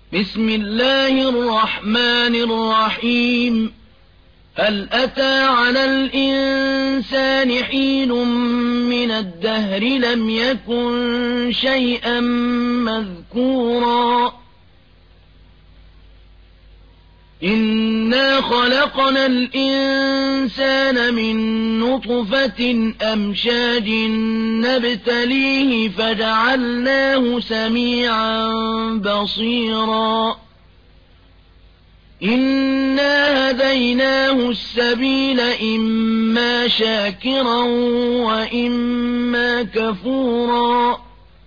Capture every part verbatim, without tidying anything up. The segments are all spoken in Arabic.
بسم الله الرحمن الرحيم هل أتى على الإنسان حين من الدهر لم يكن شيئا مذكورا إنا خلقنا الإنسان من نطفة أمشاج نبتليه فجعلناه سميعا بصيرا إنا هديناه السبيل إما شاكرا وإما كفورا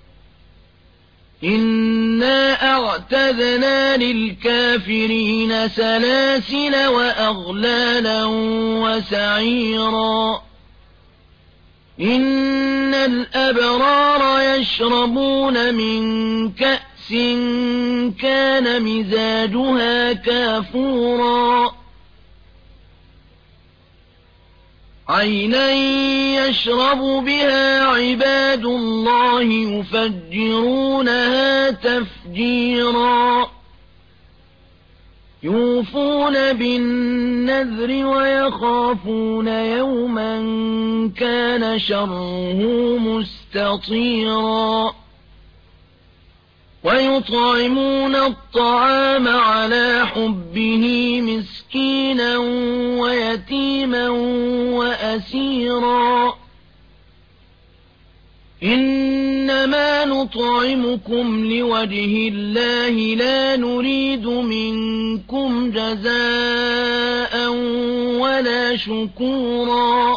إنا أعتدنا للكافرين سلاسل وأغلالا وسعيرا إن الأبرار يشربون من كأس كان مزاجها كافورا عينا يشرب بها عباد الله يفجرونها تفجيرا يوفون بالنذر ويخافون يوما كان شره مستطيرا ويطعمون الطعام على حبه مسكينا ويتيما وأسيرا إنما نطعمكم لوجه الله لا نريد منكم جزاء ولا شكورا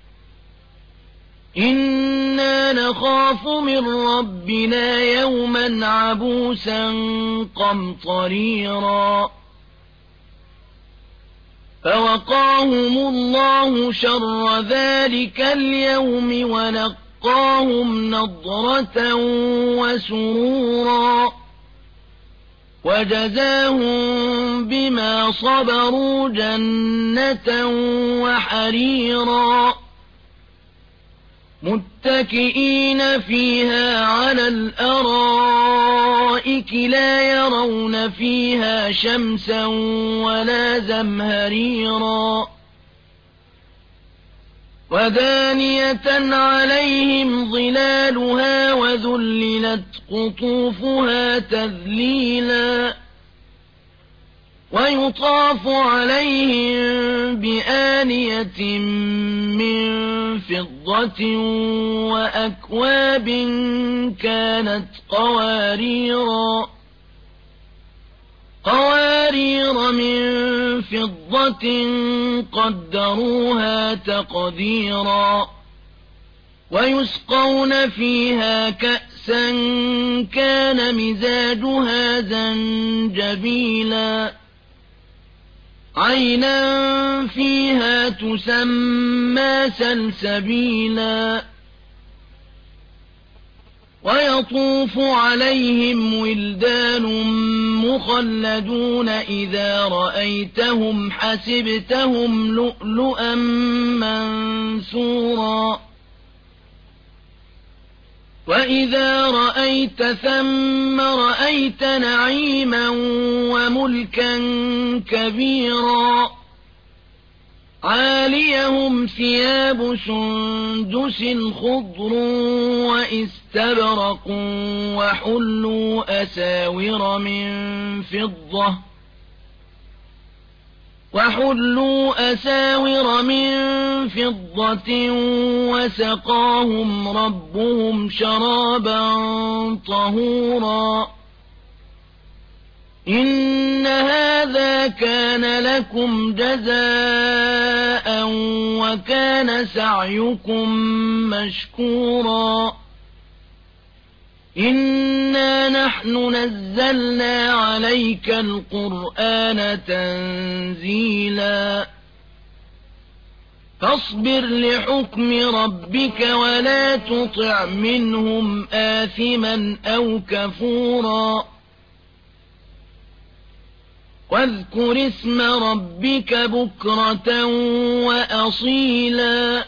إنا نخاف من ربنا يوما عبوسا قمطريرا فوقاهم الله شر ذلك اليوم ولقاهم نضرة وسرورا وجزاهم بما صبروا جنة وحريرا متكئين فيها على الأرائك لا يرون فيها شمسا ولا زمهريرا ودانية عليهم ظلالها وذللت قطوفها تذليلا ويطاف عليهم بآنية من فضة وأكواب كانت قواريرا قوارير من فضة قدروها تقديرا ويسقون فيها كأسا كان مزاجها زنجبيلا عينا فيها تسمى سلسبيلا ويطوف عليهم ولدان مخلدون إذا رأيتهم حسبتهم لؤلؤا منثورا وإذا رأيت ثم رأيت نعيما وملكا كبيرا عاليهم ثياب سندس خضر وإستبرق وحلوا أساور من فضة وحلوا أساور من فضة وسقاهم ربهم شرابا طهورا إن هذا كان لكم جزاء وكان سعيكم مشكورا إنا نحن نزلنا عليك القرآن تنزيلا فاصبر لحكم ربك ولا تطع منهم آثما أو كفورا واذكر اسم ربك بكرة وأصيلا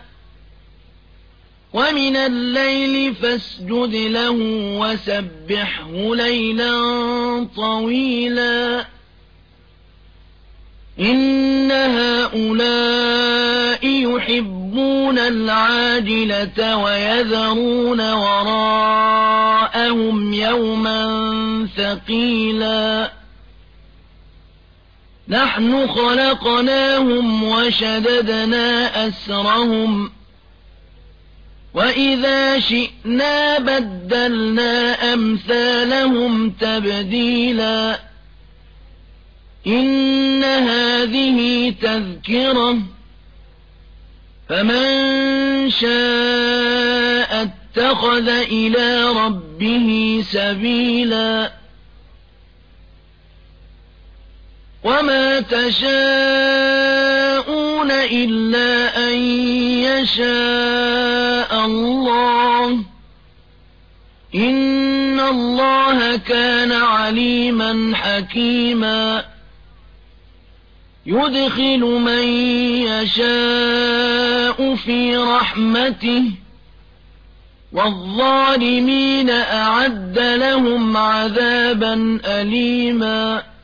ومن الليل فاسجد له وسبحه ليلا طويلا إن هؤلاء يحبون العاجلة ويذرون وراءهم يوما ثقيلا نحن خلقناهم وشددنا أسرهم وإذا شئنا بدلنا أمثالهم تبديلا إن هذه تذكرة فمن شاء اتخذ إلى ربه سبيلا وما تشاءون إلا أن يشاء الله إن الله كان عليما حكيما يدخل من يشاء في رحمته والظالمين أعد لهم عذابا أليما